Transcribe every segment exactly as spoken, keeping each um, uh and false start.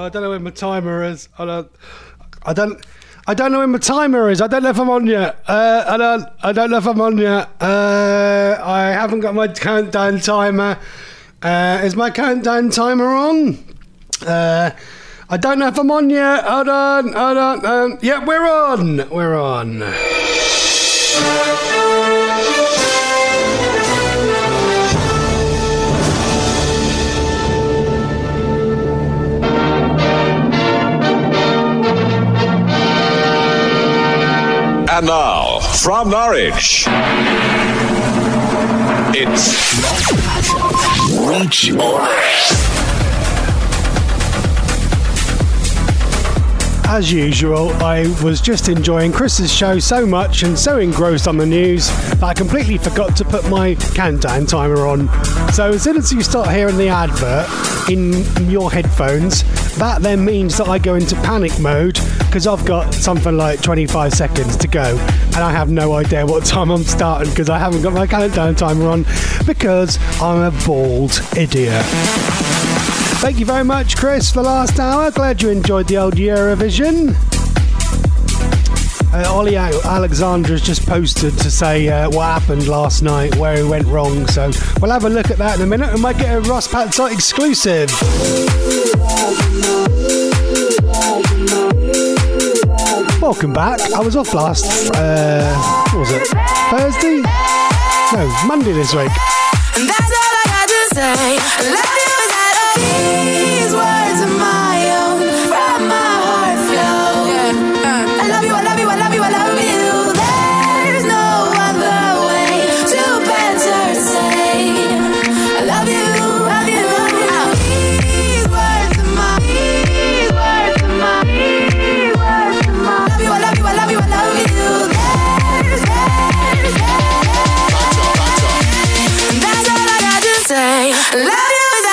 I don't know when my timer is. I don't. I don't. I don't know when my timer is. I don't know if I'm on yet. Uh, I don't. I don't know if I'm on yet. Uh, I haven't got my countdown timer. Uh, is my countdown timer on? Uh, I don't know if I'm on yet. Hold on. Hold on. Um, yeah, we're on. We're on. And now, from Norwich, it's Reach On Air. As usual, I was just enjoying Chris's show so much and so engrossed on the news that I completely forgot to put my countdown timer on. So as soon as you start hearing the advert in your headphones, that then means that I go into panic mode because I've got something like twenty-five seconds to go and I have no idea what time I'm starting because I haven't got my countdown timer on because I'm a bald idiot. Thank you very much, Chris, for last hour. Glad you enjoyed the old Eurovision. Uh, Ollie Alexandra's just posted to say uh, what happened last night, where he went wrong. So we'll have a look at that in a minute. We might get a Ross Patzot exclusive. Welcome back. I was off last, uh, what was it, Thursday? No, Monday this week. And that's all I got to say. I love you. These words are my own, from my heart flow. Yeah. Uh, I love you, I love you, I love you, I love you. There's no other way to better say I love you, love you, love you. These words are my, these words are my, these words are my. I love you, I love you, I love you, I love you. There's, there's, there's. That's all I got to say. I love you.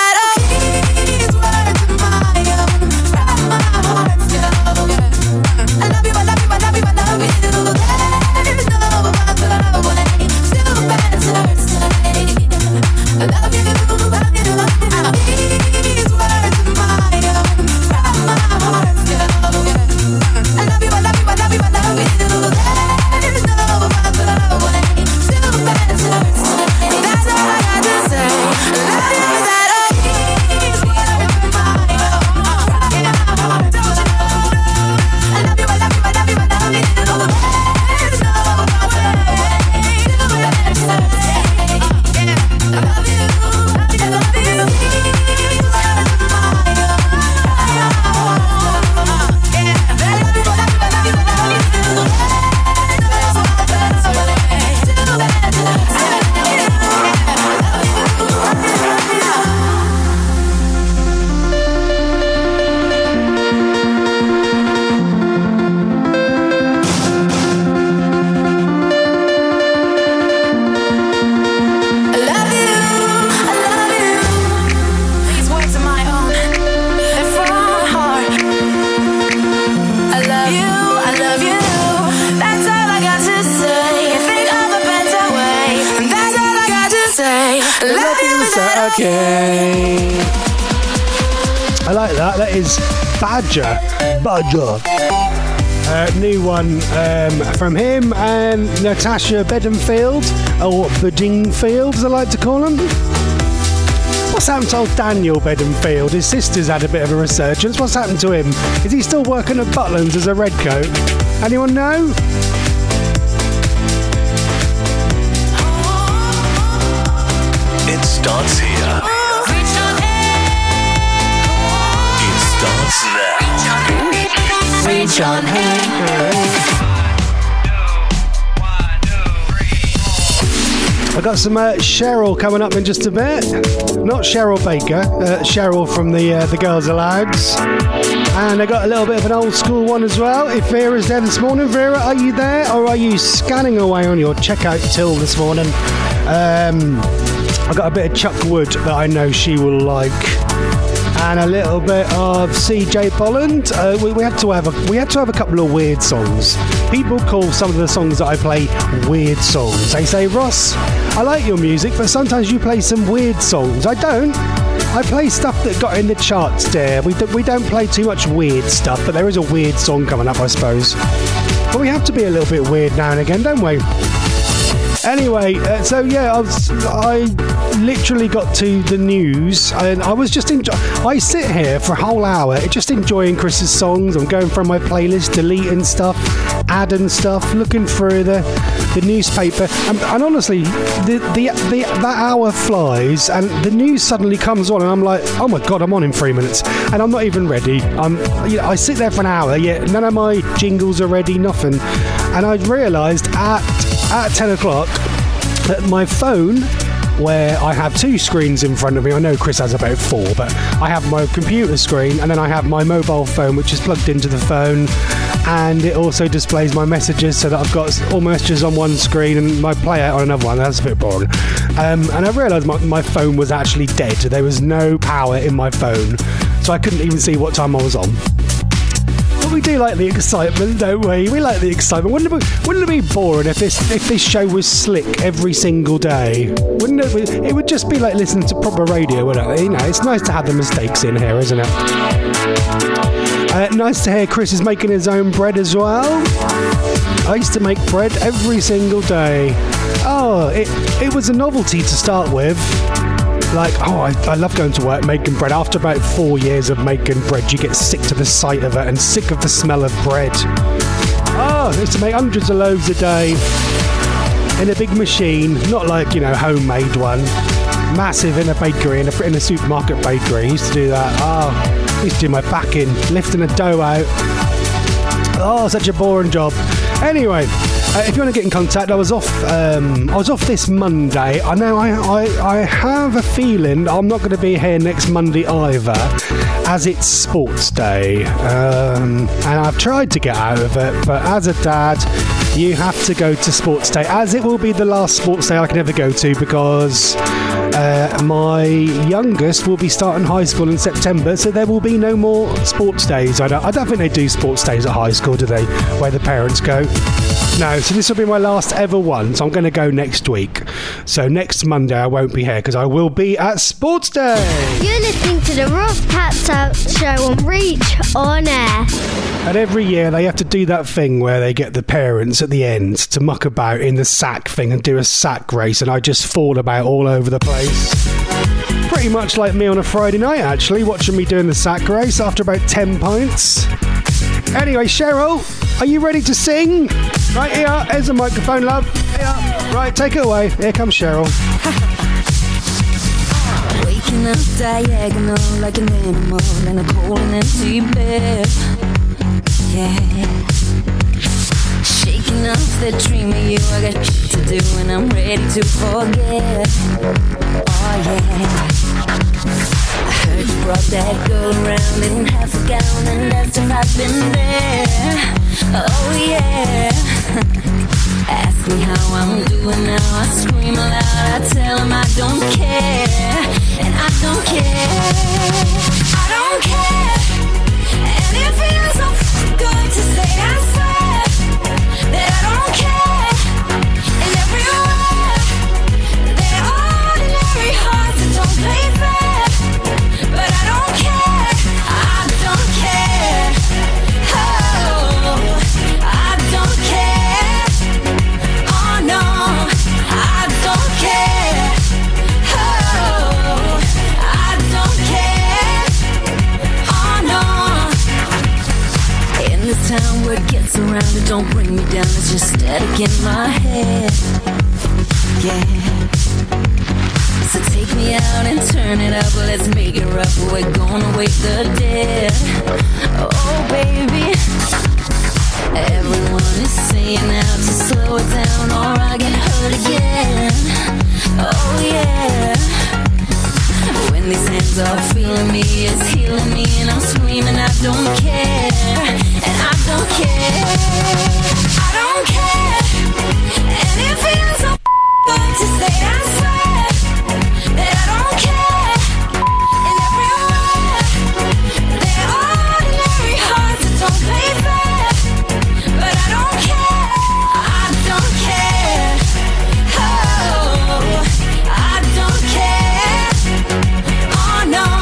Okay. I like that. That is Badger. Badger. Uh, new one um, from him and Natasha Bedingfield, or Bedingfield as I like to call him. What's happened to old Daniel Bedingfield? His sister's had a bit of a resurgence. What's happened to him? Is he still working at Butlins as a redcoat? Anyone know? It starts here. It starts now. Reach on I got some uh, Cheryl coming up in just a bit. Not Cheryl Baker, uh, Cheryl from the uh, the Girls Alouds. And I got a little bit of an old school one as well. If Vera's there this morning, Vera, are you there, or are you scanning away on your checkout till this morning? Um, I got a bit of Chuck Wood that I know she will like, and a little bit of C J Bolland. Uh, we, we had to have a we had to have a couple of weird songs. People call some of the songs that I play weird songs. They say, Ross, I like your music, but sometimes you play some weird songs. I don't. I play stuff that got in the charts, dear. We, do, we don't play too much weird stuff, but there is a weird song coming up, I suppose. But we have to be a little bit weird now and again, don't we? Anyway, uh, so yeah, I, was, I literally got to the news, and I was just enjoy- I sit here for a whole hour just enjoying Chris's songs. I'm going through my playlist, deleting stuff, adding stuff, looking through the the newspaper, and, and honestly, the, the the that hour flies, and the news suddenly comes on, and I'm like, oh my god, I'm on in three minutes, and I'm not even ready. I'm, you know, I sit there for an hour, yet none of my jingles are ready, nothing, and I realised at at ten o'clock that my phone, where I have two screens in front of me, I know Chris has about four, but I have my computer screen and then I have my mobile phone, which is plugged into the phone, and it also displays my messages, so that I've got all my messages on one screen and my player on another one. That's a bit boring. Um, and I realised my, my phone was actually dead. There was no power in my phone, so I couldn't even see what time I was on. But we do like the excitement, don't we? We like the excitement. Wouldn't it be, wouldn't it be boring if this if this show was slick every single day? Wouldn't it? Be, it would just be like listening to proper radio, wouldn't it? You know, it's nice to have the mistakes in here, isn't it? Uh, nice to hear Chris is making his own bread as well. I used to make bread every single day. Oh, it it was a novelty to start with. Like, oh, I, I love going to work making bread. After about four years of making bread, you get sick to the sight of it and sick of the smell of bread. Oh, I used to make hundreds of loaves a day in a big machine, not like, you know, homemade one. Massive in a bakery, in a, in a supermarket bakery. I used to do that. Oh, I used to do my backing, lifting a dough out. Oh, such a boring job. Anyway, uh, if you want to get in contact, I was off. Um, I was off this Monday. I know. I, I I have a feeling I'm not going to be here next Monday either, as it's Sports Day, um, and I've tried to get out of it. But as a dad, you have to go to Sports Day, as it will be the last Sports Day I can ever go to, because uh, my youngest will be starting high school in September, so there will be no more Sports Days. I don't, I don't think they do Sports Days at high school, do they? Where the parents go? No, so this will be my last ever one, so I'm going to go next week. So next Monday I won't be here because I will be at Sports Day. You're listening to the Ross Patch Show on Reach On Air. And every year they have to do that thing where they get the parents at the end to muck about in the sack thing and do a sack race, and I just fall about all over the place. Pretty much like me on a Friday night, actually, watching me doing the sack race after about ten pints. Anyway, Cheryl, are you ready to sing? Right here, here's the microphone, love. Here. Right, take it away. Here comes Cheryl. Waking up diagonal like an animal in a cold and empty bed. Yeah. Shaking off the dream of you, I got shit to do and I'm ready to forget. Oh yeah. I heard you brought that girl around in half a gown, and that's if I've been there. Oh yeah. Ask me how I'm doing now, I scream aloud, I tell him I don't care, and I don't care, I don't care, and it feels so good to say I swear, that I don't care, and everywhere, they're ordinary hearts that don't play fair, but I don't care, I don't care, oh, I don't care. Time where it gets around, it don't bring me down, it's just static in my head. Yeah. So take me out and turn it up, let's make it rough, we're gonna wake the dead. Oh baby, everyone is saying now to slow it down or I get hurt again. Oh yeah. When these hands are feeling me, it's healing me, and I'm screaming I don't care, and I don't care, I don't care, and it feels so good to say I swear, that I don't care, and everywhere, they're ordinary hearts that don't play fair, but I don't care, I don't care, oh, I don't care. Oh no,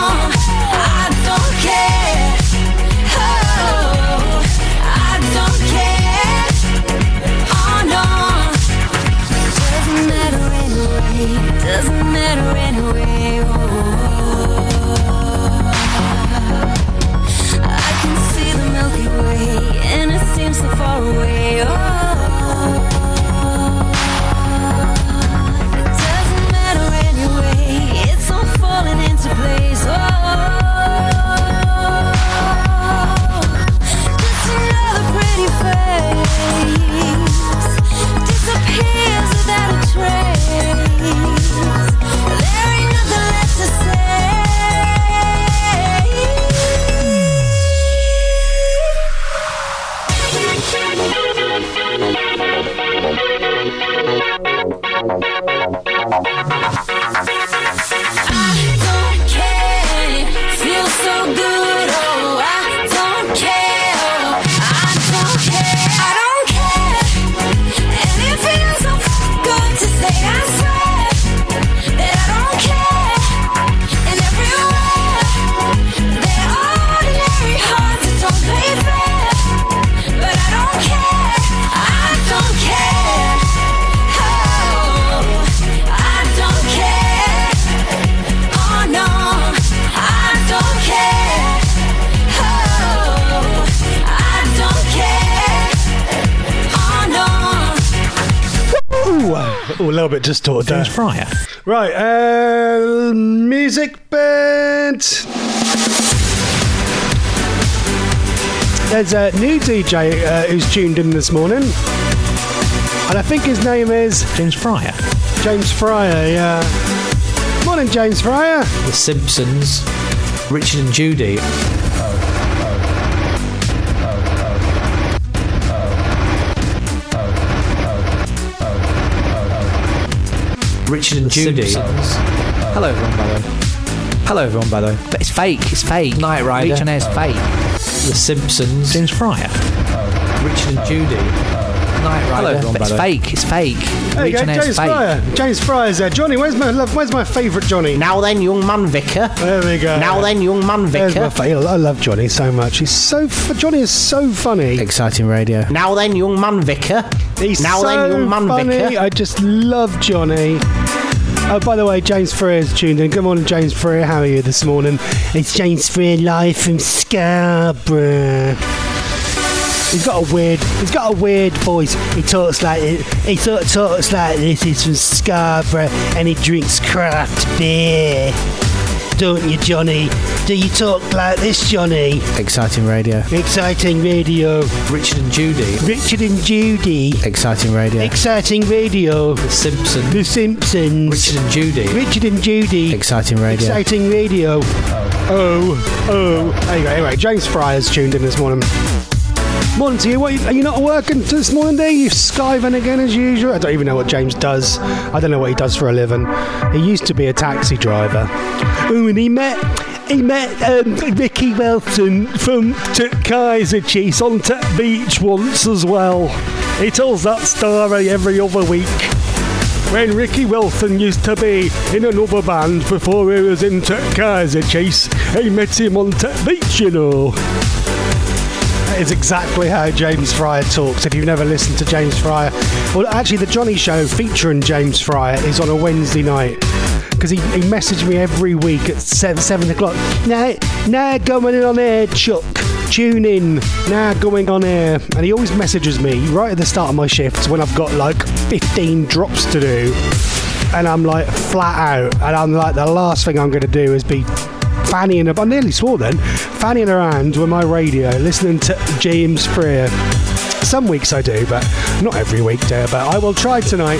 Oh, a little bit distorted there. James Fryer. Right, uh, music bed. There's a new D J uh, who's tuned in this morning, and I think his name is James Fryer. James Fryer. Yeah. Morning, James Fryer. The Simpsons. Richard and Judy. Richard and Judy. Simpsons. Hello everyone, by the way. Hello everyone, by the way. But it's fake, it's fake. Knight Rider. Reach on Air's fake. The Simpsons. James Fryer. Richard and Judy. Knight Rider. Hello everyone, but it's fake, it's fake. There you Reach go, on Air's James fake. Fryer. James Fryer's there. Johnny, where's my love? Where's my favourite Johnny? Now then, young man vicar. There we go. Now then, young man There's my vicar. fa- I love Johnny so much. He's so f- Johnny is so funny. Exciting radio. Now then, young man vicar. He's Now so then, young man funny. vicar. I just love Johnny. Oh, by the way, James Freer's tuned in. Good morning, James Freer. How are you this morning? It's James Freer live from Scarborough. He's got a weird, he's got a weird voice. He talks like it. He sort of talks like this. He's from Scarborough and he drinks craft beer. Don't you, Johnny? Do you talk like this, Johnny? Exciting radio. Exciting radio. Richard and Judy. Richard and Judy. Exciting radio. Exciting radio. The Simpsons. The Simpsons. Richard and Judy. Richard and Judy. Exciting radio. Exciting radio. Oh, oh. There you go. Anyway, James Fryer's tuned in this morning. Morning to you. What, are you not working this morning, there? You skiving again as usual? I don't even know what James does. I don't know what he does for a living. He used to be a taxi driver. Oh, and he met he met um, Ricky Welton from T- Kaiser Chiefs on T- Beach once as well. He tells that story every other week. When Ricky Wilson used to be in another band before he was in T- Kaiser Chiefs, he met him on T- Beach, you know. That is exactly how James Fryer talks. If you've never listened to James Fryer, well, actually, the Johnny Show featuring James Fryer is on a Wednesday night because he, he messaged me every week at seven, seven o'clock. Now, now going on air, Chuck. Tune in. Now going on air, and he always messages me right at the start of my shifts when I've got like fifteen drops to do, and I'm like flat out, and I'm like the last thing I'm going to do is be fannying about, I nearly swore then, fannying around with my radio, listening to James Freer. Some weeks I do, but not every week, dear, but I will try tonight.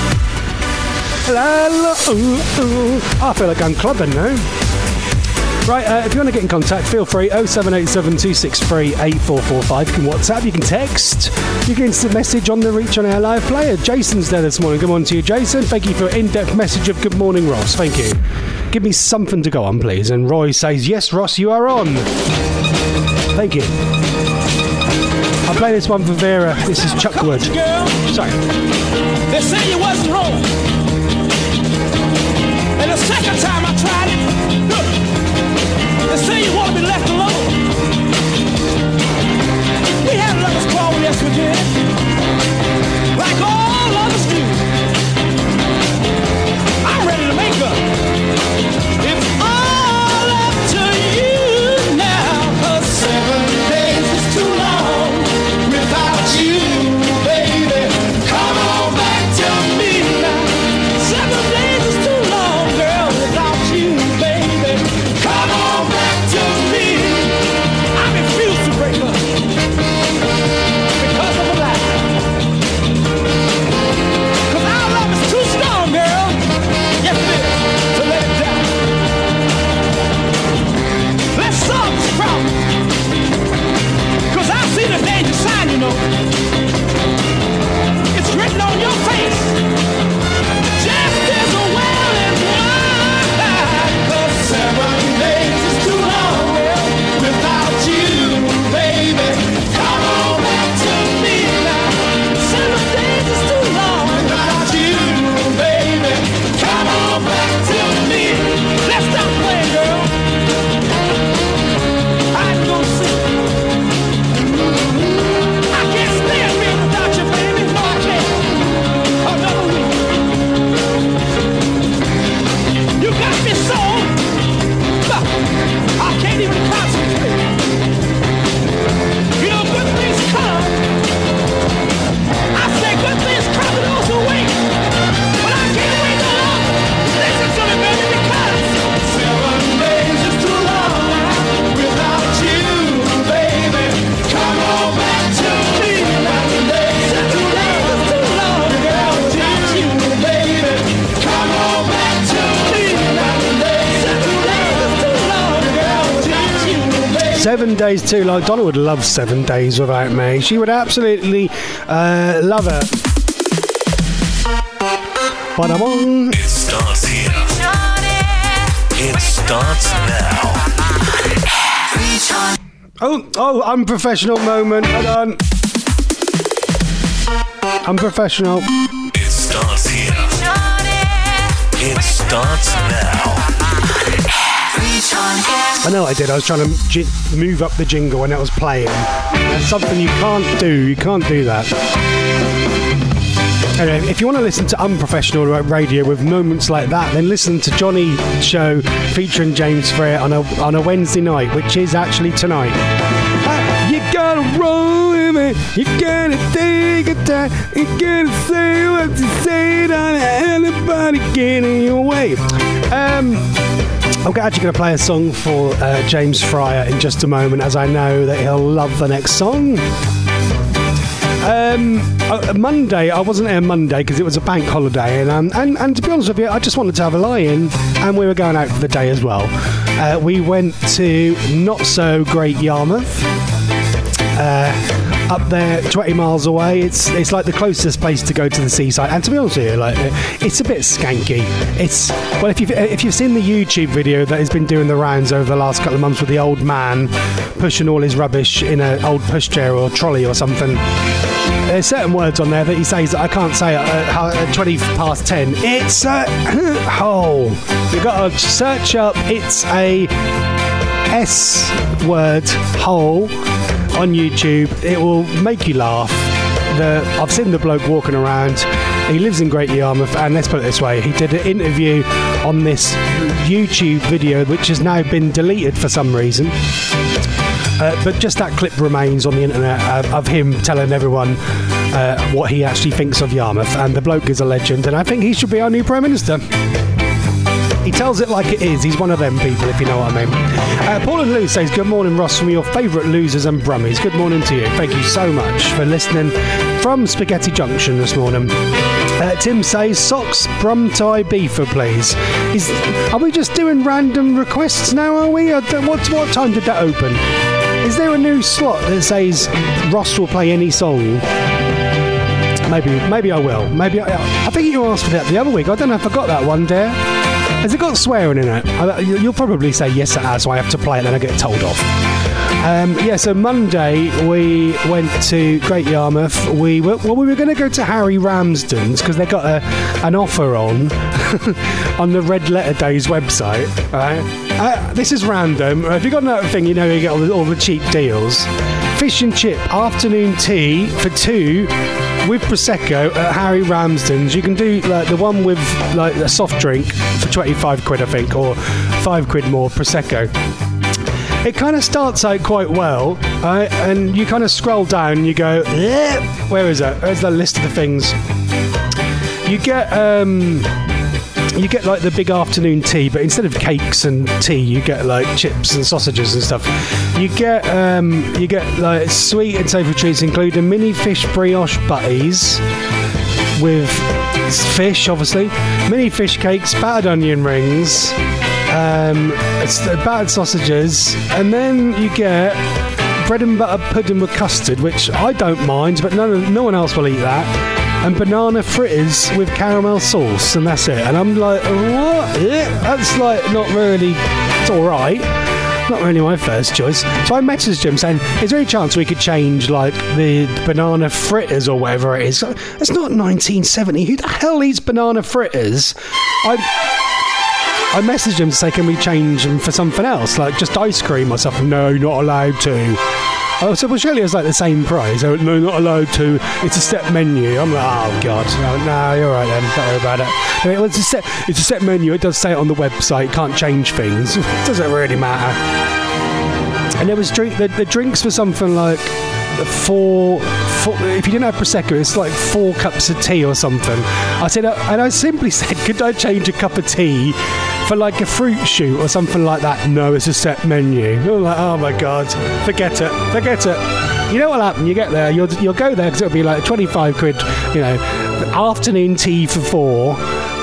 La, la, ooh, ooh. I feel like I'm clubbing now. Right, uh, if you want to get in contact, feel free, oh seven eight seven, two six three, eight four four five. You can WhatsApp, you can text, you can instant message on the Reach on Air Live player. Jason's there this morning. Good morning to you, Jason. Thank you for an in-depth message of good morning, Ross. Thank you. Give me something to go on, please. And Roy says, yes, Ross, you are on. Thank you. I'll play this one for Vera. This is Chuckwood. Sorry. They say you wasn't wrong. And the second time I tried it, look. They say you want to be left alone. We had lovers quarrel, yes we did. Like all others do. I'm ready to make up. It's all up to you now. 'Cause seven days is too long without you, baby. Come on back to me now. Seven days is too long, girl, without you, baby. Come on back to me. Seven days too long. Donna would love Seven Days Without Me. She would absolutely uh, love it. Ba-da-bong. It starts here. It starts now. Oh, oh, unprofessional moment. Hold on. Unprofessional. It starts here. It starts now. I know I did. I was trying to j- move up the jingle when it was playing. That's something you can't do. You can't do that. Anyway, if you want to listen to unprofessional radio with moments like that, then listen to Johnny's show featuring James Frere on a on a Wednesday night, which is actually tonight. Ah, you gotta roll with me. You gotta take a time. You gotta say what you say. Don't let anybody get in your way. Um. I'm actually going to play a song for uh, James Fryer in just a moment, as I know that he'll love the next song. Um, uh, Monday, I wasn't here Monday because it was a bank holiday, and, um, and and to be honest with you, I just wanted to have a lie-in, and we were going out for the day as well. Uh, we went to not so great Yarmouth. Uh, up there, twenty miles away. It's it's like the closest place to go to the seaside. And to be honest with you, like it's a bit skanky. It's well, if you've if you've seen the YouTube video that has been doing the rounds over the last couple of months with the old man pushing all his rubbish in an old pushchair or trolley or something. There's certain words on there that he says that I can't say at, at twenty past ten. It's a hole. You've got to search up. It's a S word hole. On YouTube, it will make you laugh. The, I've seen the bloke walking around. He lives in Great Yarmouth, and let's put it this way: he did an interview on this YouTube video, which has now been deleted for some reason. Uh, but just that clip remains on the internet uh, of him telling everyone uh, what he actually thinks of Yarmouth. And the bloke is a legend, and I think he should be our new Prime Minister. He tells it like it is. He's one of them people, if you know what I mean. Uh, Paul and Lou says, good morning, Ross, from your favourite losers and brummies. Good morning to you. Thank you so much for listening from Spaghetti Junction this morning. Uh, Tim says, socks, brum tie, beefer, please. Is, are we just doing random requests now, are we? What, what time did that open? Is there a new slot that says Ross will play any song? Maybe maybe I will. Maybe I, I think you asked for that the other week. I don't know if I got that one, dear. Has it got swearing in it? You'll probably say yes it has, so I have to play it, then I get told off. Um, yeah, so Monday we went to Great Yarmouth. We were, well, we were going to go to Harry Ramsden's because they got a, an offer on on the Red Letter Days website. Right? Uh, this is random. If you got another thing, you know you get all the, all the cheap deals. Fish and chip afternoon tea for two. With Prosecco at Harry Ramsden's. You can do like the one with like a soft drink for twenty-five quid, I think, or five quid more Prosecco. It kind of starts out quite well, right? And you kind of scroll down and you go, eh, where is it? Where's the list of the things? You get um, you get like the big afternoon tea, but instead of cakes and tea, you get like chips and sausages and stuff. You get um, you get like sweet and savoury treats, including mini fish brioche butties with fish, obviously, mini fish cakes, battered onion rings, um, it's battered sausages, and then you get bread and butter pudding with custard, which I don't mind, but no, no one else will eat that. And banana fritters with caramel sauce, and that's it. And I'm like, what? Yeah, that's like not really. It's all right. Not really my first choice. So I messaged him saying, is there any chance we could change like the banana fritters or whatever it is? It's not nineteen seventy. Who the hell eats banana fritters? I I messaged him to say, can we change them for something else, like just ice cream or something? No, not allowed to. I said, well, surely it's like the same price. I went, no, not allowed to. It's a set menu. I'm like, oh, God. No, no, you're right then. Don't worry about it. I mean, well, it's, a set, it's a set menu. It does say it on the website. Can't change things. It doesn't really matter. And there was drink, the, the drinks were something like four, four... If you didn't have Prosecco, it's like four cups of tea or something. I said, uh, and I simply said, could I change a cup of tea for like a fruit shoot or something like that? No, it's a set menu. I'm like, oh my God, forget it, forget it. You know what'll happen? You get there, you'll you'll go there because it'll be like twenty-five quid, you know, afternoon tea for four,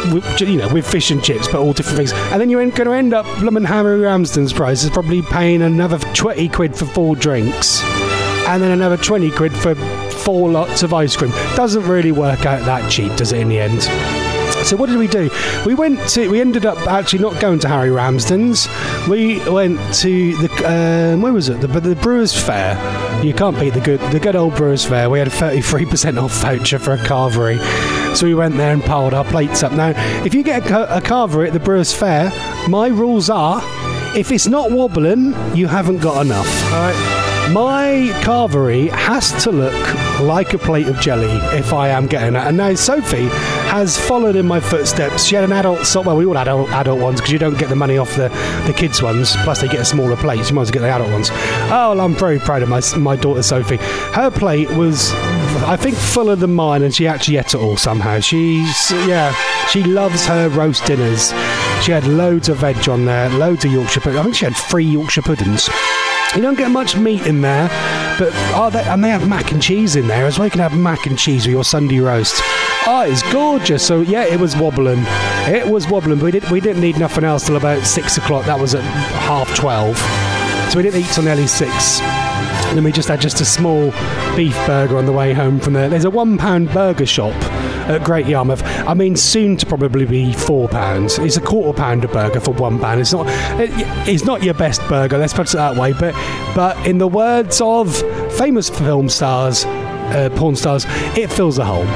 with, you know, with fish and chips, but all different things. And then you're going to end up, blooming Harry Ramsden's price is probably paying another twenty quid for four drinks, and then another twenty quid for four lots of ice cream. Doesn't really work out that cheap, does it, in the end? So what did we do? We went to. We ended up actually not going to Harry Ramsden's. We went to the. Um, where was it? The, the Brewers Fair. You can't beat the good, the good old Brewers Fair. We had a thirty-three percent off voucher for a carvery, so we went there and piled our plates up. Now, if you get a, a carvery at the Brewers Fair, my rules are: if it's not wobbling, you haven't got enough. All right. My carvery has to look like a plate of jelly if I am getting it. And now Sophie has followed in my footsteps. She had an adult, so well, we all had adult, adult ones because you don't get the money off the, the kids' ones. Plus, they get a smaller plate. So you might as well get the adult ones. Oh, well, I'm very proud of my my daughter Sophie. Her plate was, I think, fuller than mine, and she actually ate it all somehow. She's yeah, she loves her roast dinners. She had loads of veg on there, loads of Yorkshire pudding. I think she had three Yorkshire puddings. You don't get much meat in there, but oh, they, and they have mac and cheese in there as well. You can have mac and cheese with your Sunday roast. Oh, it's gorgeous. So yeah, it was wobbling. It was wobbling. But we didn't. We didn't need nothing else till about six o'clock. That was at half twelve. So we didn't eat till nearly six. And then we just had just a small beef burger on the way home from there. There's a one pound burger shop at Great Yarmouth. I mean, soon to probably be four pounds. It's a quarter pound a burger for one pound. It's not. It, it's not your best burger. Let's put it that way. But, but in the words of famous film stars, uh, porn stars, it fills a hole.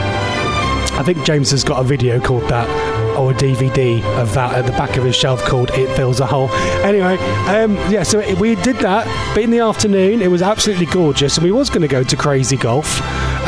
I think James has got a video called that, or a D V D of that at the back of his shelf called It Fills a Hole. Anyway, um, yeah, so it, we did that, but in the afternoon it was absolutely gorgeous, and we was going to go to Crazy Golf.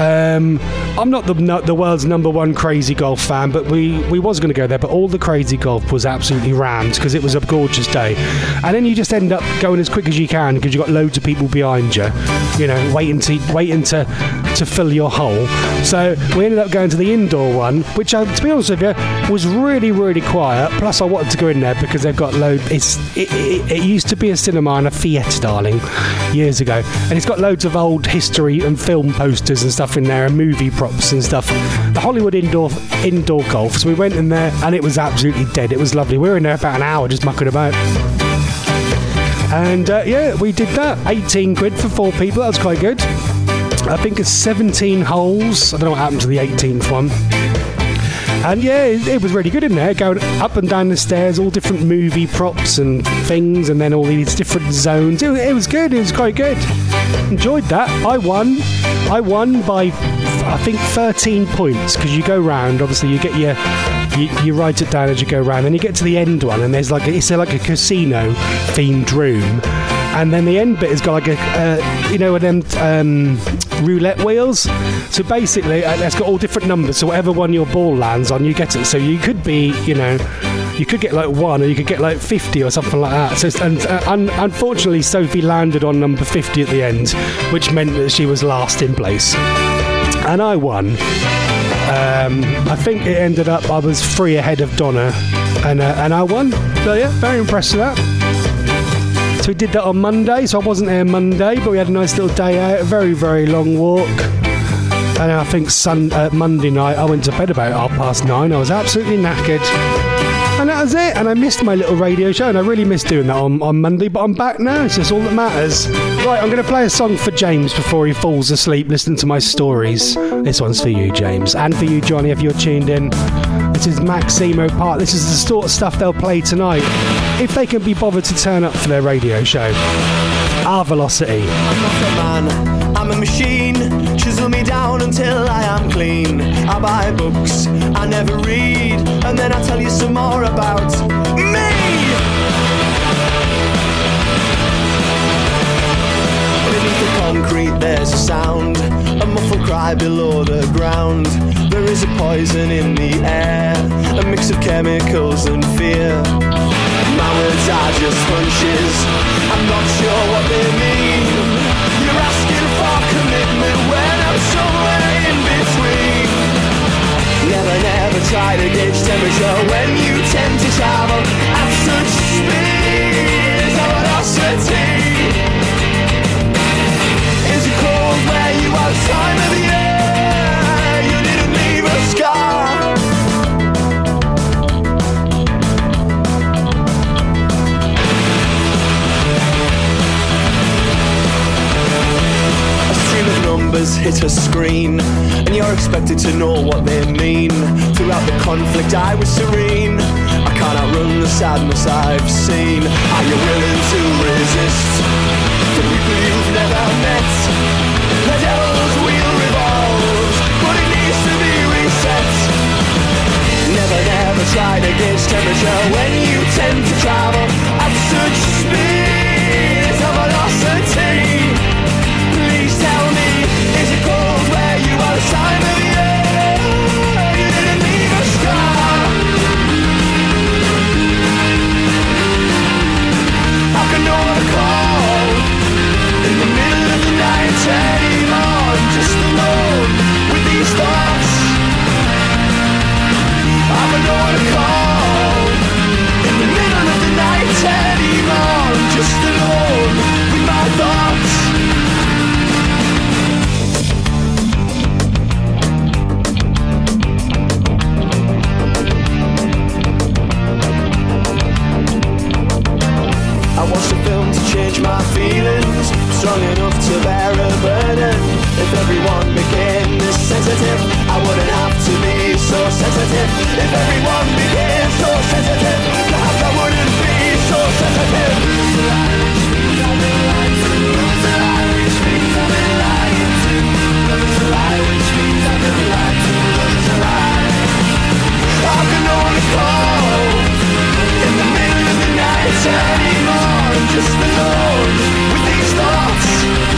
Um, I'm not the no, the world's number one Crazy Golf fan, but we, we was going to go there, but all the Crazy Golf was absolutely rammed because it was a gorgeous day. And then you just end up going as quick as you can because you've got loads of people behind you, you know, waiting to waiting to to fill your hole. So we ended up going to the indoor one, which, uh, to be honest with you, was really, really quiet. Plus, I wanted to go in there because they've got loads. It's it, it, it used to be a cinema and a theatre, darling, years ago, and it's got loads of old history and film posters and stuff in there, and movie props and stuff. The Hollywood indoor indoor golf. So we went in there, and it was absolutely dead. It was lovely. We were in there about an hour just mucking about. And uh, yeah, we did that. eighteen quid for four people. That was quite good. I think it's seventeen holes. I don't know what happened to the eighteenth one. And yeah, it, it was really good in there, going up and down the stairs, all different movie props and things, and then all these different zones. It, it was good. It was quite good. Enjoyed that. I won. I won by, I think, thirteen points, because you go round. Obviously, you get your, you, you write it down as you go round, and you get to the end one, and there's like a, it's like a casino themed room. And then the end bit has got like a, uh, you know, with them um, roulette wheels. So basically, uh, it's got all different numbers. So whatever one your ball lands on, you get it. So you could be, you know, you could get like one, or you could get like fifty or something like that. So, and uh, un- unfortunately, Sophie landed on number fifty at the end, which meant that she was last in place. And I won. Um, I think it ended up I was three ahead of Donna, and uh, and I won. So yeah, very impressed with that. So we did that on Monday, so I wasn't there Monday, but we had a nice little day out, a very, very long walk. And I think sun, uh, Monday night, I went to bed about half past nine. I was absolutely knackered. And that was it. And I missed my little radio show, and I really missed doing that on, on Monday, but I'm back now, so it's all that matters. Right, I'm going to play a song for James before he falls asleep listening to my stories. This one's for you, James, and for you, Johnny, if you're tuned in. This is Maximo Park. This is the sort of stuff they'll play tonight, if they can be bothered to turn up for their radio show. R Velocity. I'm not a man, I'm a machine. Chisel me down until I am clean. I buy books, I never read, and then I tell you some more about me. Beneath the concrete there's a sound, a muffled cry below the ground. There is a poison in the air, a mix of chemicals and fear. My words are just hunches, I'm not sure what they mean. You're asking for commitment when I'm somewhere in between. Never, never try to gauge temperature when you tend to travel at such speed. Our velocity is it cold where you are, time of the year. You didn't leave a scar. letters hit a screen, and you're expected to know what they mean. Throughout the conflict I was serene. I can't outrun the sadness I've seen. Are you willing to resist the people you've never met? The devil's wheel revolves, but it needs to be reset. Never, never try to gauge temperature when you tend to travel at such speed of velocity. Please tell me, is it cold where you are this time of year? You didn't leave a scar. I can know the call in the middle of the night, turning on, just alone with these thoughts. I can know the call in the middle of the night, turning on, just alone with my thoughts. I watched a film to change my feelings, strong enough to bear a burden. If everyone became this sensitive, I wouldn't have to be so sensitive. If everyone became so sensitive, perhaps I wouldn't be so sensitive. Lose the Irish things I've been lied to. Lose the Irish things I've been lying to. Lose the Irish things I've been lied to. Lose the lie. I can only call in the middle of the night, turning on, just alone with these thoughts.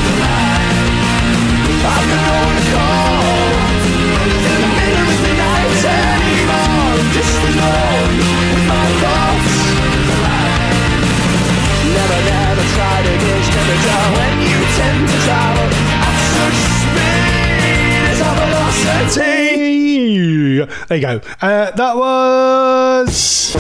I can only call in the middle of the night, turning on, just alone with my thoughts. Never, never try to gauge temperature when you tend to travel at such speed as a velocity. There you go. Uh, that was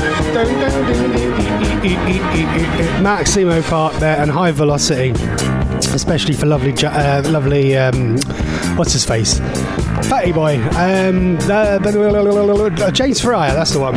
Maximo Park there and High Velocity, especially for lovely, uh, lovely. Um, what's his face? Fatty Boy. Um, uh, uh, James Fryer. That's the one.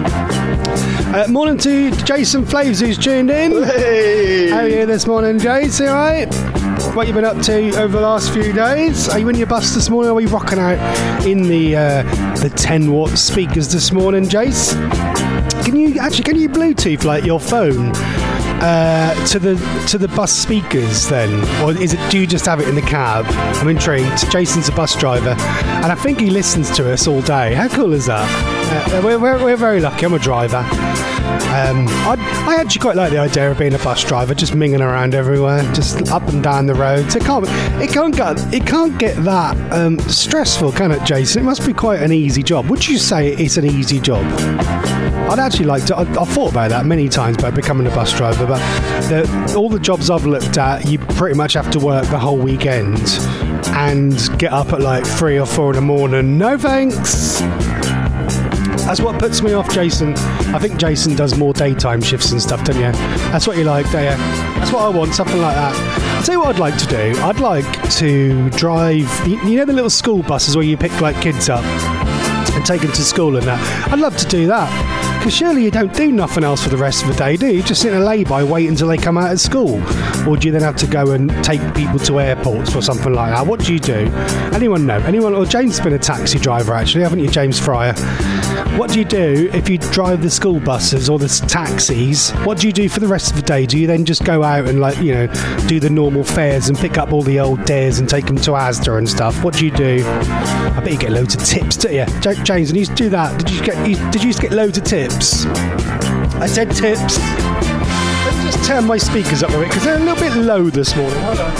Uh, morning to Jason Flaves who's tuned in. Hey. How are you this morning, Jason? All right? What you been up to over the last few days? Are you in your bus this morning? Or are you rocking out in the uh, the ten watt speakers this morning, Jace? Can you actually can you Bluetooth like your phone uh, to the to the bus speakers then, or is it? Do you just have it in the cab? I'm intrigued. Jason's a bus driver, and I think he listens to us all day. How cool is that? Uh, we're, we're we're very lucky. I'm a driver. Um, I, I actually quite like the idea of being a bus driver, just minging around everywhere, just up and down the roads. It can't, it can't get, it can't get that um, stressful, can it, Jason? It must be quite an easy job. Would you say it's an easy job? I'd actually like to. I, I've thought about that many times about becoming a bus driver, but the, all the jobs I've looked at, you pretty much have to work the whole weekend and get up at like three or four in the morning. No thanks. That's what puts me off, Jason. I think Jason does more daytime shifts and stuff, don't you? That's what you like, don't you? That's what I want, something like that. I'll tell you what I'd like to do. I'd like to drive, you know the little school buses where you pick like kids up and take them to school and that? I'd love to do that. Because surely you don't do nothing else for the rest of the day, do you? You just sit in a lay-by, wait until they come out of school. Or do you then have to go and take people to airports or something like that? What do you do? Anyone know? Anyone? Or James has been a taxi driver, actually, haven't you, James Fryer? What do you do if you drive the school buses or the taxis? What do you do for the rest of the day? Do you then just go out and, like, you know, do the normal fares and pick up all the old dares and take them to Asda and stuff? What do you do? I bet you get loads of tips, don't you? James, and you used to do that. Did you get? Did you used to get loads of tips? I said tips. Let me just turn my speakers up a bit because they're a little bit low this morning. Hold on.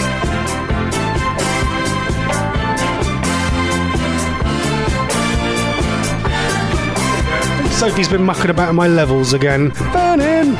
Sophie's been mucking about in my levels again. Burning!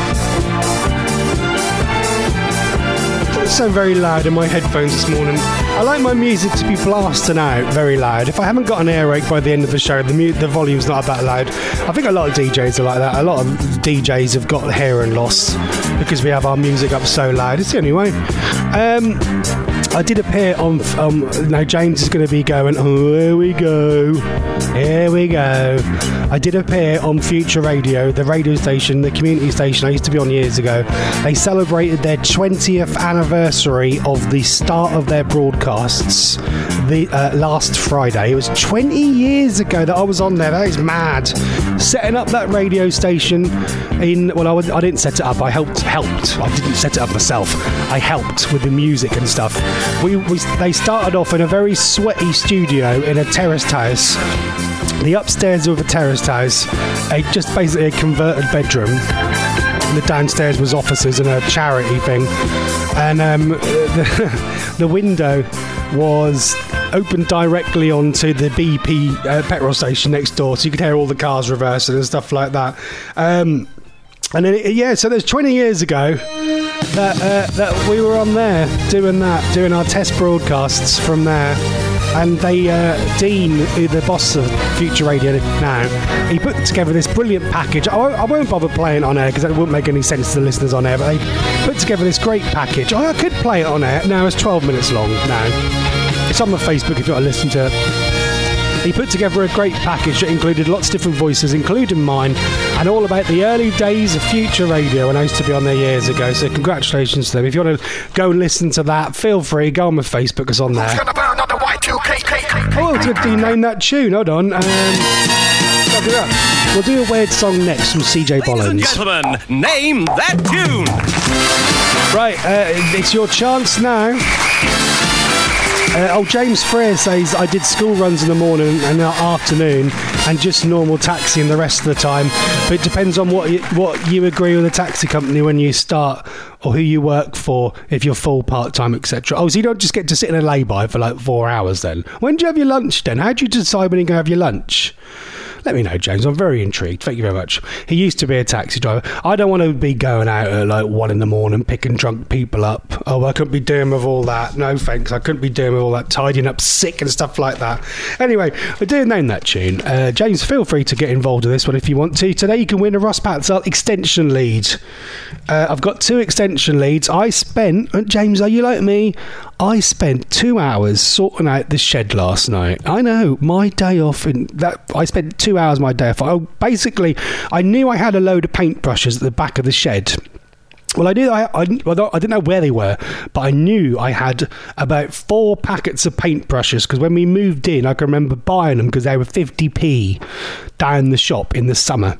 It's so very loud in my headphones this morning. I like my music to be blasting out very loud. If I haven't got an earache by the end of the show, the, mu- the volume's not that loud. I think a lot of D Js are like that. A lot of D Js have got hearing loss because we have our music up so loud. It's the only way. Um, I did appear on. Um, now James is going to be going. Oh, here we go. Here we go. I did appear on Future Radio, the radio station, the community station I used to be on years ago. They celebrated their twentieth anniversary of the start of their broadcasts the uh, last Friday. It was twenty years ago that I was on there. That is mad. Setting up that radio station in. Well, I, would, I didn't set it up. I helped. Helped. I didn't set it up myself. I helped with the music and stuff. We, we they started off in a very sweaty studio in a terraced house. The upstairs of a terraced house, a, just basically a converted bedroom. The downstairs was offices and a charity thing. And um, the, the window was opened directly onto the B P uh, petrol station next door, so you could hear all the cars reversing and stuff like that. Um, and then, it, yeah, so there's twenty years ago that uh, that we were on there doing that, doing our test broadcasts from there. And they, uh, Dean, the boss of Future Radio now, he put together this brilliant package. I won't, I won't bother playing it on air because that wouldn't make any sense to the listeners on air, but they put together this great package. I could play it on air. Now it's twelve minutes long now. It's on my Facebook if you want to listen to it. He put together a great package that included lots of different voices, including mine, and all about the early days of Future Radio when I used to be on there years ago. So congratulations to them. If you want to go and listen to that, feel free. Go on my Facebook, it's on there. Oh, did you name that tune? Hold on. Um, I'll do that. We'll do a weird song next from C J Bollins. Ladies and gentlemen, name that tune. Right, uh, it's your chance now. Uh, oh, James Freer says I did school runs in the morning and the afternoon and just normal taxiing the rest of the time. But it depends on what you, what you agree with the taxi company when you start or who you work for, if you're full, part-time, et cetera. Oh, so you don't just get to sit in a lay-by for like four hours then? When do you have your lunch then? How do you decide when you're going to have your lunch? Let me know, James. I'm very intrigued. Thank you very much. He used to be a taxi driver. I don't want to be going out at like one in the morning picking drunk people up. Oh, I couldn't be doing with all that. No, thanks. I couldn't be doing with all that tidying up sick and stuff like that. Anyway, I do name that tune. Uh, James, feel free to get involved with this one if you want to. Today you can win a Ross Patzelt extension lead. Uh, I've got two extension leads. I spent... Uh, James, are you like me? I spent two hours sorting out the shed last night. I know, my day off. In that I spent two hours my day off. I, basically, I knew I had a load of paintbrushes at the back of the shed. Well, I knew I, I, well, I didn't know where they were, but I knew I had about four packets of paintbrushes because when we moved in, I can remember buying them because they were fifty p down the shop in the summer.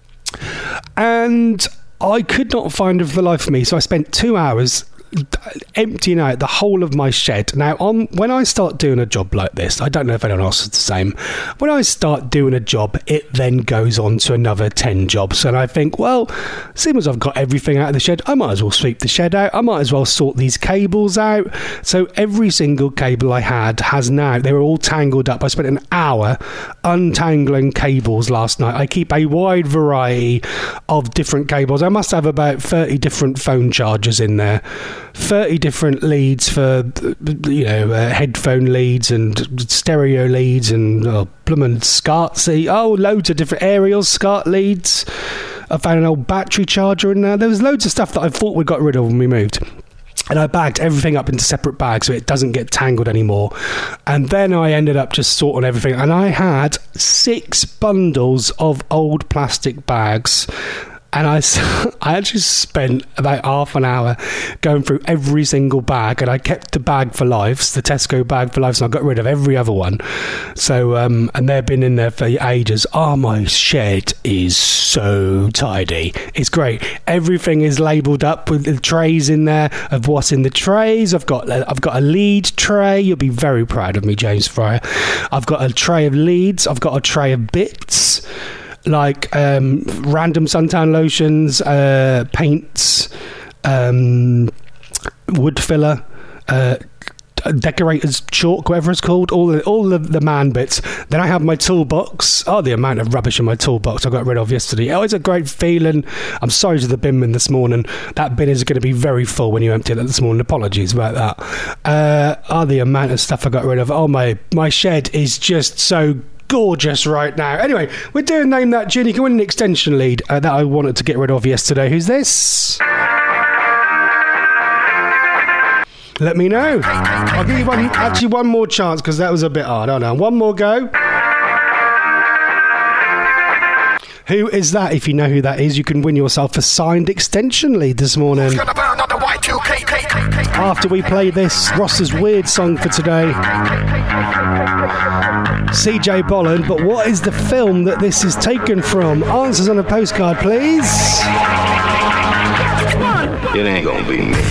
And I could not find them for the life of me, so I spent two hours emptying out the whole of my shed. Now, on when I start doing a job like this, I don't know if anyone else is the same. When I start doing a job, it then goes on to another ten jobs, and I think, well, seeing as I've got everything out of the shed, I might as well sweep the shed out. I might as well sort these cables out. So every single cable I had has now, they were all tangled up. I spent an hour untangling cables last night. I keep a wide variety of different cables. I must have about thirty different phone chargers in there. thirty different leads for, you know, uh, headphone leads and stereo leads and oh, bloomin' SCART see oh loads of different aerial SCART leads. I found an old battery charger in there. There was loads of stuff that I thought we got rid of when we moved. And I bagged everything up into separate bags so it doesn't get tangled anymore. And then I ended up just sorting everything. And I had six bundles of old plastic bags. And I, I actually spent about half an hour going through every single bag, and I kept the bag for lives, the Tesco bag for lives, and I got rid of every other one. So, um, and they've been in there for ages. Oh, my shed is so tidy. It's great. Everything is labelled up with the trays in there of what's in the trays. I've got, I've got a lead tray. You'll be very proud of me, James Fryer. I've got a tray of leads. I've got a tray of bits. Like um, random suntan lotions, uh, paints, um, wood filler, uh, decorator's chalk, whatever it's called, all the, all the, the man bits. Then I have my toolbox. Oh, the amount of rubbish in my toolbox I got rid of yesterday. Oh, it's a great feeling. I'm sorry to the bin bin this morning. That bin is going to be very full when you empty it this morning. Apologies about that. Uh, oh, the amount of stuff I got rid of. Oh, my, my shed is just so gorgeous right now. Anyway, we're doing Name That Tune. You can win an extension lead uh, that I wanted to get rid of yesterday. Who's this? let me know. I'll give you one, actually one more chance because that was a bit hard. Hold on, one more go. Who is that? If you know who that is, you can win yourself a signed extension lead this morning. After we play this Ross's weird song for today, C J Bolland. But what is the film that this is taken from? Answers on a postcard, please. It ain't gonna be me.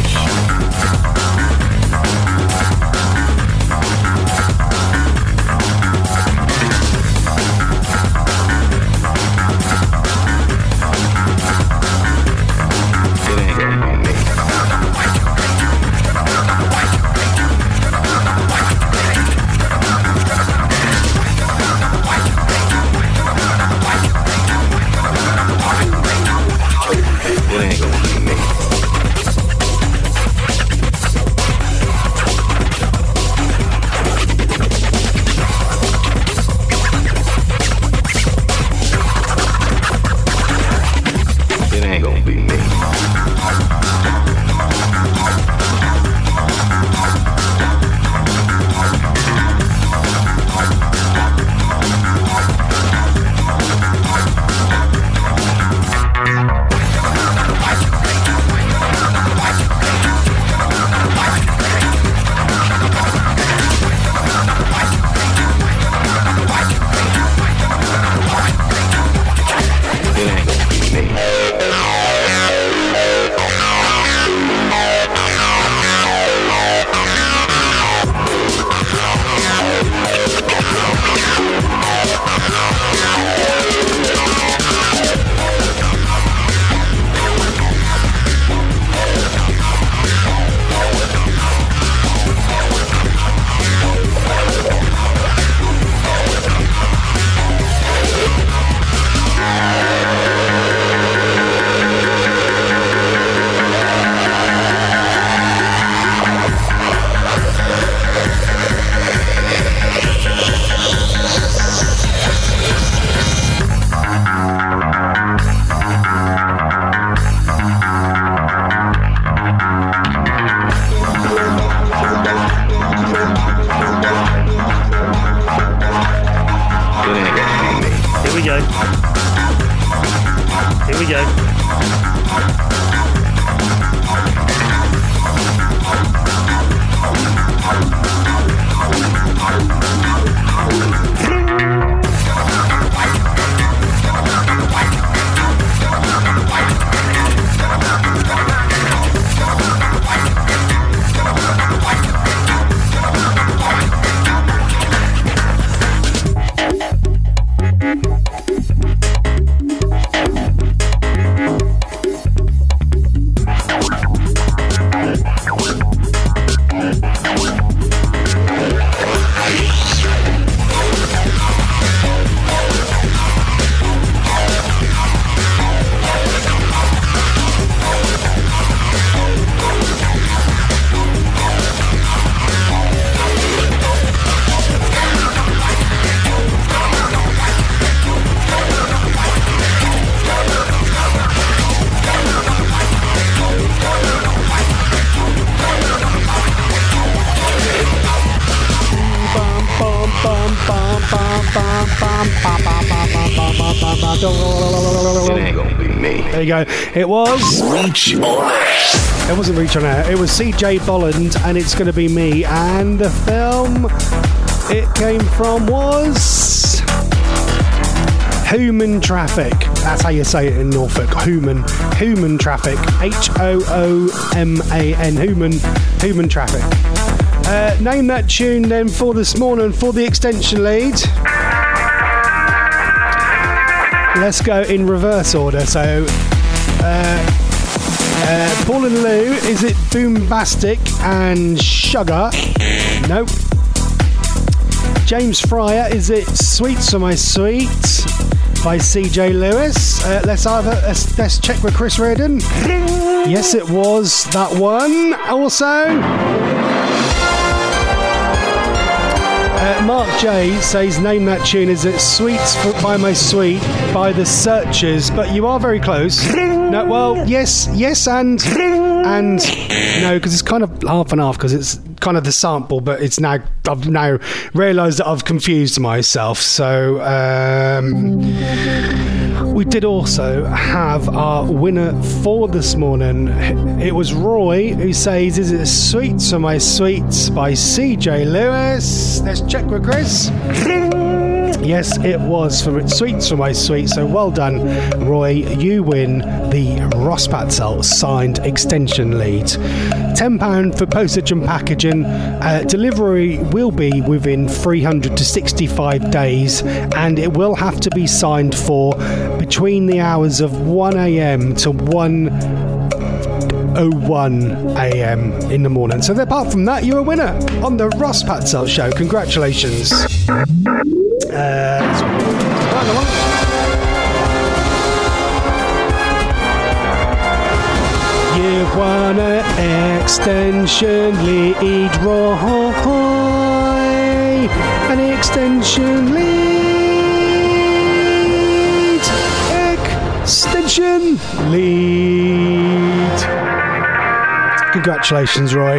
It ain't gonna be me. There you go. It was Reach on Air. It wasn't Reach on Air. It was C J Bolland, and It's Gonna Be Me. And the film it came from was Human Traffic. That's how you say it in Norfolk. Human. Human Traffic. H O O M A N. Human. Human Traffic. Uh, name that tune then for this morning for the extension lead. Let's go in reverse order. So, uh, uh, Paul and Lou, is it Boombastic and Sugar? Nope. James Fryer, is it Sweets for My Sweet by C J Lewis? Uh, let's either let's, let's check with Chris Reardon. Yes, it was that one. Also, Uh, Mark J says, name that tune. Is it Sweets for, by My Sweet by The Searchers? But you are very close. No, well, yes, yes, and and no, because it's kind of half and half, because it's kind of the sample, but it's now, I've now realised that I've confused myself. So um, we did also have our winner for this morning. It was Roy, who says, is it Sweets for My Sweets by C J Lewis? Let's check with Chris. Yes, it was for Sweets for My Sweet. So well done, Roy. You win the Ross Patzel signed extension lead. ten pounds for postage and packaging. Uh, delivery will be within three hundred to sixty-five days, and it will have to be signed for between the hours of one a.m. to one oh one a.m. in the morning. So apart from that, you're a winner on the Ross Patzel Show. Congratulations. Uh, You've won an extension lead, Roy. An extension lead. Extension lead. Congratulations, Roy.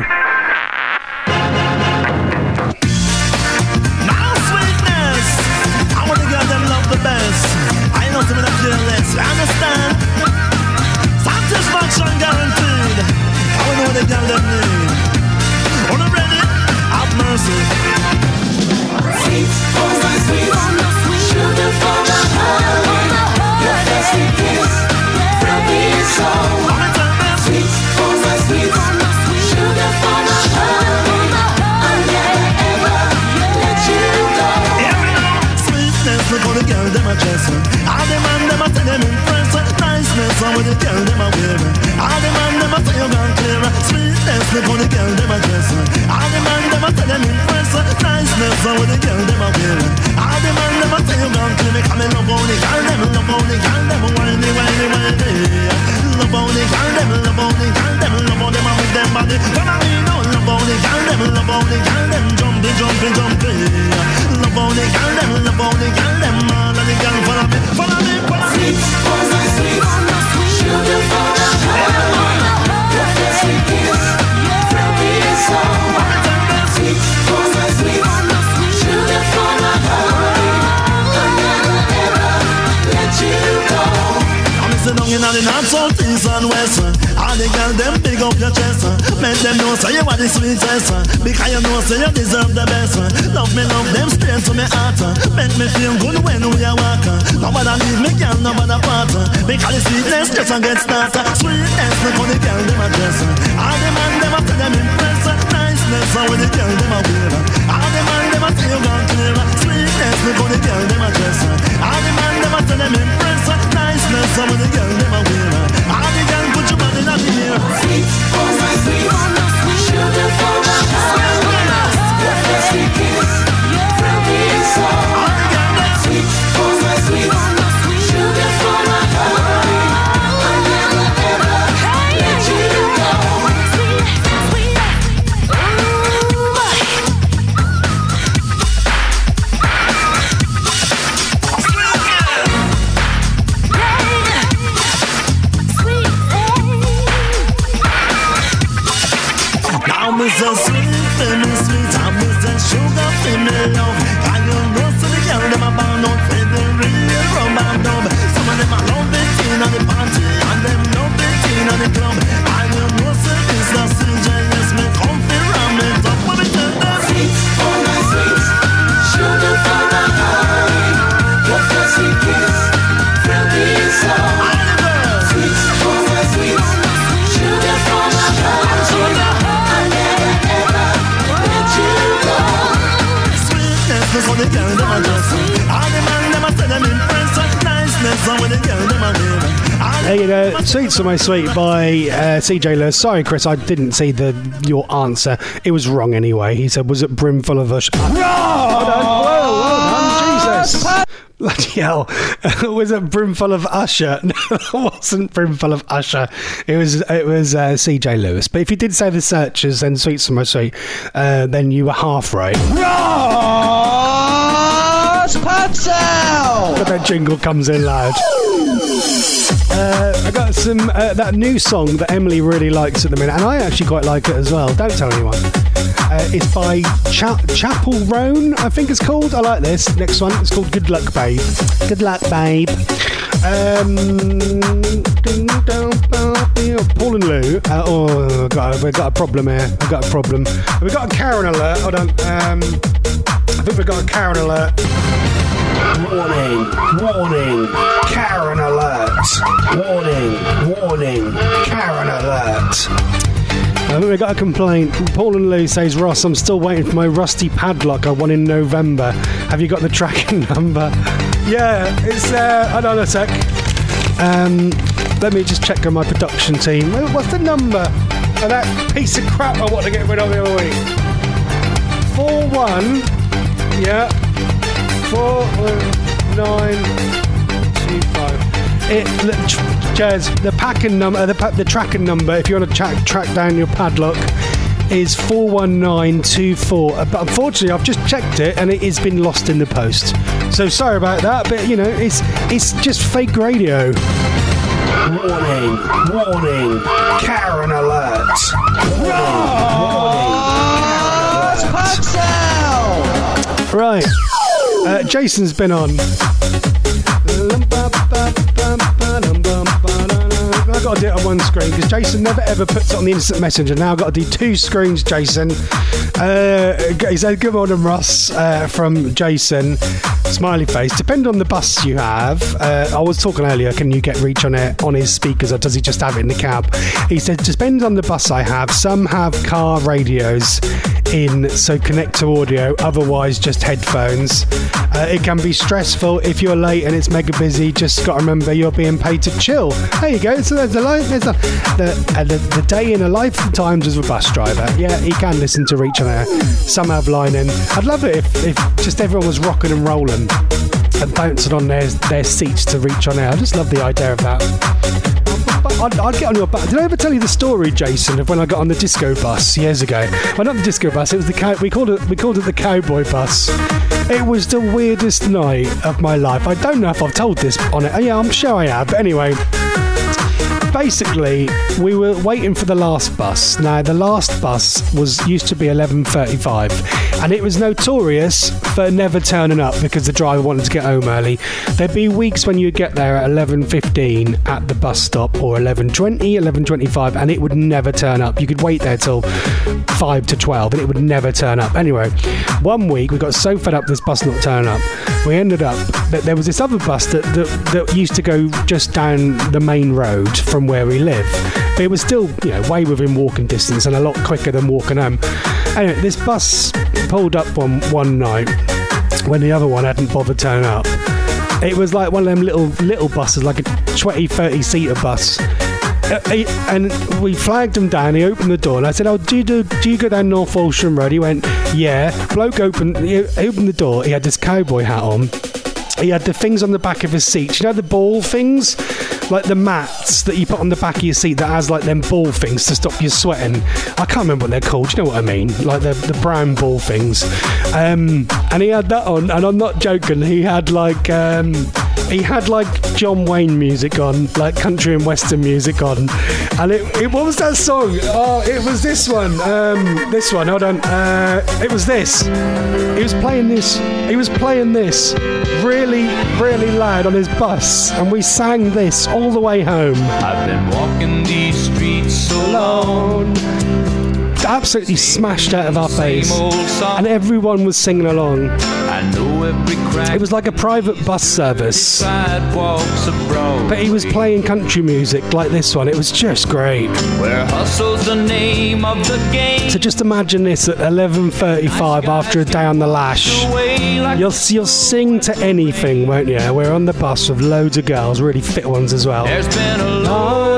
Understand? Satisfaction guaranteed. I don't know what they got them need. On the ready, have mercy. Sweet, oh my sweet, sugar for my heart. Your fancy kiss from me is so sweet, oh my sweet, sugar for my heart. I'll never ever let you go. Sweetness, look on the girl, them a dress. All the man, them a tell them impress. Niceness, all the girl, them a wear. All the man, them a tell you gone clear. Sweetness, look on the girl, them a dress. All the man, them a tell them impress. Niceness, all the girl, them a wear. All the man, them a tell you gone clear. Because me love all the girl, them love all the girl, them whiny, whiny, whiny. Love all the girl, them love all the girl, them love all them and with them body. But I mean, no, love all the girl, them love all the girl, them jumping, jumping, jumping. Love all the girl, them love all the girl, them all of the girl follow me, follow me, follow me. Sweet, oh my sweet, sugar for my heart. Your fancy kiss from me is so sweet, oh my sweet, sugar for my heart. I'll never ever let you go. I'm sitting down in the north, south, east and west. All the girls them big up your chest. Make them know say you are the sweetest. Because you know say you deserve the best. Love me, love them straight to me heart. Make me feel good when we are walking. Nobody leave me, girl, nobody part. Because the sweetness just a get started. Sweetness, look how the girl them a dress. All the man them a tell them impress. Niceness, how the girl them a wear. All the man them a tell you gone clear. Sweetness, look how the girl them a dress. All the man them a tell them impress. Niceness, how the girl them a wear. All the girl put your body in the air. Sweet, oh my sweet, sugar for my heart. Your fancy kiss from me is so sweet, oh my sweet, sugar for my heart. I'll never ever let you go. I'm so sweet, baby, sweet. I'm so sugar, baby, love. I don't know, so the girl them a bound out for the real rum and dub. Some of them a love it in on the party, and them love it in on the club. I don't know, so this the C J S me comfy ram it up with it. Sweet, oh my sweet, sugar for my heart. Your fancy kiss from me is so sweet, oh my sweet, sugar for my heart. Niceness on the girl them a dress. All the man them a tell them impress. Niceness on the girl them a wear. There you go, Sweets for My Sweet by uh, C J Lewis. Sorry, Chris, I didn't see the your answer. It was wrong anyway. He said, was it brimful of a... Sh- well done, well, well done, Jesus. Bloody hell. It was a brimful of Usher. No, it wasn't brimful of Usher. It was it was uh, C J Lewis. But if you did say The Searchers and Sweet Summer Sweet, uh, then you were half right. Ross Patel! But that jingle comes in loud. Uh, I got some uh, that new song that Emily really likes at the minute, and I actually quite like it as well. Don't tell anyone. Uh, it's by Cha- Chapel Roan, I think it's called. I like this. Next one, it's called Good Luck, Babe. Good luck, babe. Um, Paul and Lou. Uh, oh, God, we've got a problem here. We've got a problem. We've got a Karen alert. Hold on. Um, I think we've got a Karen alert. Warning, warning, Karen alert. Warning, warning, Karen alert. I think we got a complaint. Paul and Lou says, Ross, I'm still waiting for my rusty padlock I won in November. Have you got the tracking number? Yeah, it's uh, hold on a sec. Um, let me just check on my production team. What's the number of that piece of crap I want to get rid of the other week? four one, yeah, four nine two five. It, Jez, the packing number, the, the tracking number, if you want to track, track down your padlock, is four one nine two four. But unfortunately, I've just checked it and it has been lost in the post. So sorry about that, but you know, it's it's just fake radio. Warning, warning, Karen alert. Warning, warning, Karen alert. Right, uh, Jason's been on. I've got to do it on one screen because Jason never ever puts it on the instant messenger. Now I've got to do two screens, Jason. Uh, he said, good morning, Ross, uh, from Jason. Smiley face. Depend on the bus you have. Uh, I was talking earlier, can you get reach on it on his speakers or does he just have it in the cab? He said, depends on the bus I have. Some have car radios in, so connect to audio, otherwise just headphones. Uh, it can be stressful if you're late and it's mega busy. Just got to remember you're being paid to chill. There you go. So there's the life, there's the the, uh, the the day in a lifetimes as a bus driver. Yeah, he can listen to Reach on Air. Some have line in. I'd love it if, if just everyone was rocking and rolling and bouncing on their their seats to Reach on Air. I just love the idea of that. I'd, I'd get on your bus. Did I ever tell you the story, Jason, of when I got on the disco bus years ago? Well, not the disco bus. It was the cow- we called it we called it the cowboy bus. It was the weirdest night of my life. I don't know if I've told this on it. Yeah, I'm sure I have. But anyway, basically, we were waiting for the last bus. Now, the last bus was used to be eleven thirty-five, and it was notorious for never turning up because the driver wanted to get home early. There'd be weeks when you'd get there at eleven fifteen at the bus stop, or eleven twenty, eleven twenty-five, and it would never turn up. You could wait there till five to twelve, and it would never turn up. Anyway, one week we got so fed up this bus not turning up, we ended up that there was this other bus that, that, that used to go just down the main road from where we live, but it was still, you know, way within walking distance and a lot quicker than walking home. Anyway, this bus pulled up one one night when the other one hadn't bothered turning up. It was like one of them little little buses, like a twenty, thirty seater bus. Uh, he, and we flagged him down. He opened the door and I said, oh, do you, do, do you go down North Walsham Road? He went, yeah. Bloke opened, he opened the door. He had this cowboy hat on. He had the things on the back of his seat. You know the ball things? Like the mats that you put on the back of your seat that has like them ball things to stop you sweating. I can't remember what they're called. You know what I mean? Like the, the brown ball things. Um, and he had that on, and I'm not joking. He had like... Um, He had like John Wayne music on, like country and western music on, and it, it what was that song? Oh, it was this one. Um, this one. Hold on. Uh, it was this. He was playing this. He was playing this really, really loud on his bus, and we sang this all the way home. I've been walking these streets so long. Absolutely smashed out of our face, and everyone was singing along. I know every crack. It was like a private bus service, Sidewalks of Broadway, but he was playing country music like this one. It was just great. where hustle's the name of the game. So just imagine this at eleven thirty-five after a day on the lash. You'll you'll sing to anything, won't you? We're on the bus with loads of girls, really fit ones as well. There's been a lot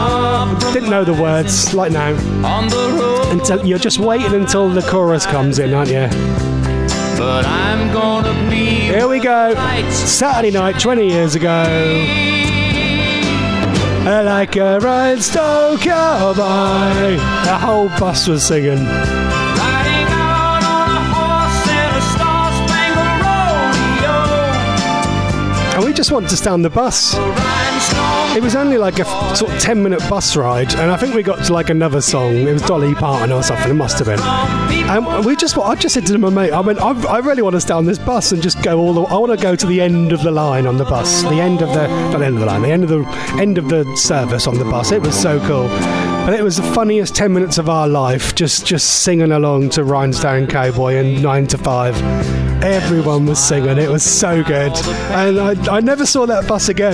of Didn't know the words, like now. on the road. Until you're just waiting until the chorus comes in, aren't you? but I'm gonna be. Here we go. Saturday night, twenty years ago. Like a rhinestone cowboy. The whole bus was singing. Riding out on a horse in a star-spangled rodeo. And we just wanted to stay on the bus. It was only like a f- sort of ten minute bus ride, and I think we got to like another song. It was Dolly Parton or something. It must have been. And we just, I just said to my mate, I mean, I, I really want to stay on this bus and just go all the. I want to go to the end of the line on the bus, the end of the, not the end of the line, the end of the end of the service on the bus. It was so cool. But it was the funniest ten minutes of our life, just just singing along to Rhinestone Cowboy and Nine to Five. Everyone was singing. It was so good, and I, I never saw that bus again.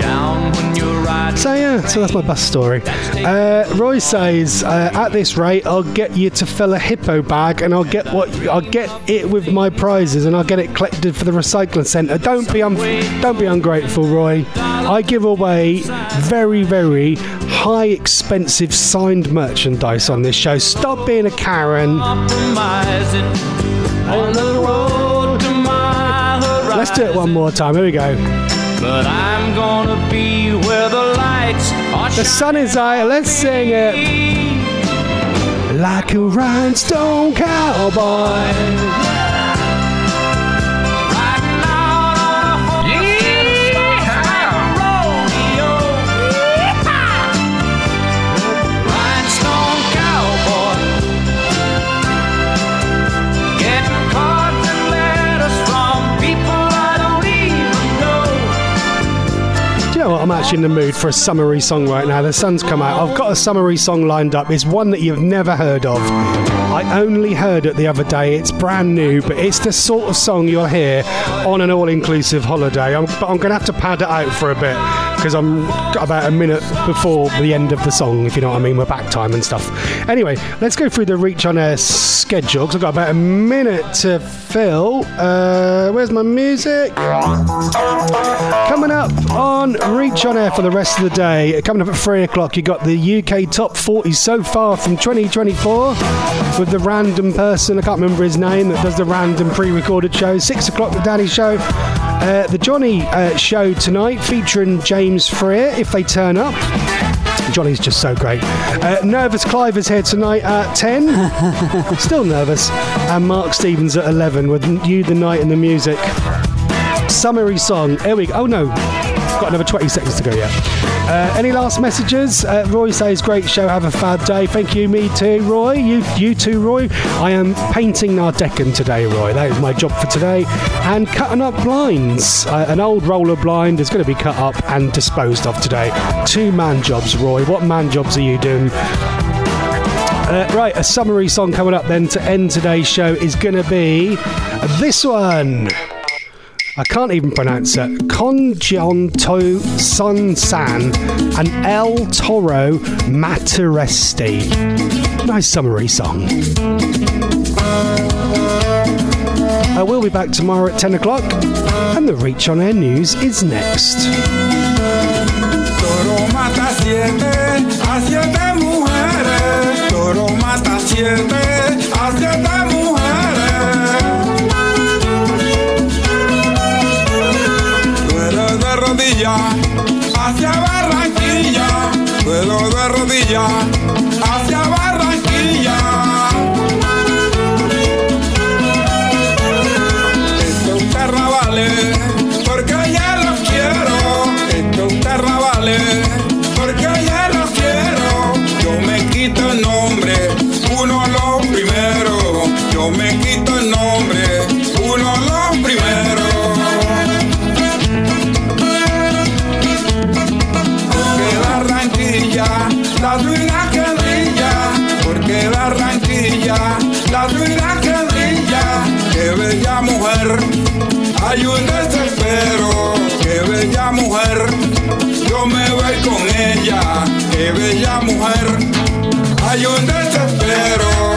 So yeah, so that's my bus story. Uh, Roy says, uh, at this rate, I'll get you to fill a hippo bag, and I'll get what I'll get it with my prizes, and I'll get it collected for the recycling centre. Don't be un- don't be ungrateful, Roy. I give away very very high expensive signed merchandise on this show. Stop being a Karen. On the road to my horizon. Let's do it one more time. Here we go. But I'm gonna be where the lights are. The sun is out. Let's sing it. Like a rhinestone cowboy. Riding out on a horse in a star-spangled rodeo. Rhinestone cowboy. Getting cards and letters from people I don't even know. Do you know what? I'm actually in the mood for a summery song right now. The sun's come out. I've got a summery song lined up. It's one that you've never heard of. I only heard it the other day. It's brand new, but it's the sort of song you'll hear on an all-inclusive holiday. I'm, but I'm going to have to pad it out for a bit because I'm about a minute before the end of the song, if you know what I mean. We're back time and stuff. Anyway, let's go through the Reach on Air schedule because I've got about a minute to fill. Uh, where's my music? Coming up on Reach on Air for the rest of the day. Coming up at three o'clock, you got the U K Top forty so far from twenty twenty-four with the random person, I can't remember his name, that does the random pre-recorded show. Six o'clock, the Danny Show. Uh, the Johnny uh, Show tonight featuring James Freer, if they turn up. Johnny's just so great. Uh, Nervous Clive is here tonight at ten. Still nervous. And Mark Stevens at eleven with You, the Night and the Music. Summary song. Here we go. Oh no. Got another twenty seconds to go yet. Uh, any last messages? Uh, Roy says, great show, have a fab day. Thank you, me too, Roy. You you too, Roy. I am painting Nardecan today, Roy. That is my job for today. And cutting up blinds. Uh, an old roller blind is going to be cut up and disposed of today. Two man jobs, Roy. What man jobs are you doing? Uh, right, a summary song coming up then to end today's show is going to be this one. I can't even pronounce it. Congianto Son San and El Toro Materesti. Nice summary song. I will be back tomorrow at ten o'clock, and the Reach on Air news is next. Toro mata siete, a siete mujeres. Toro mata siete, a siete mujeres. De rodillas hacia Barranquilla, vuelo de rodillas hacia Barranquilla. Estos carnavales, porque ya los quiero. Estos carnavales, porque ya los quiero. Yo me quito el nombre, uno los primeros. Yo me quito el nombre, uno los primeros. La ruina que brilla, porque Barranquilla, la ruina que brilla, qué bella mujer, hay un desespero, qué bella mujer, yo me voy con ella, qué bella mujer, hay un desespero.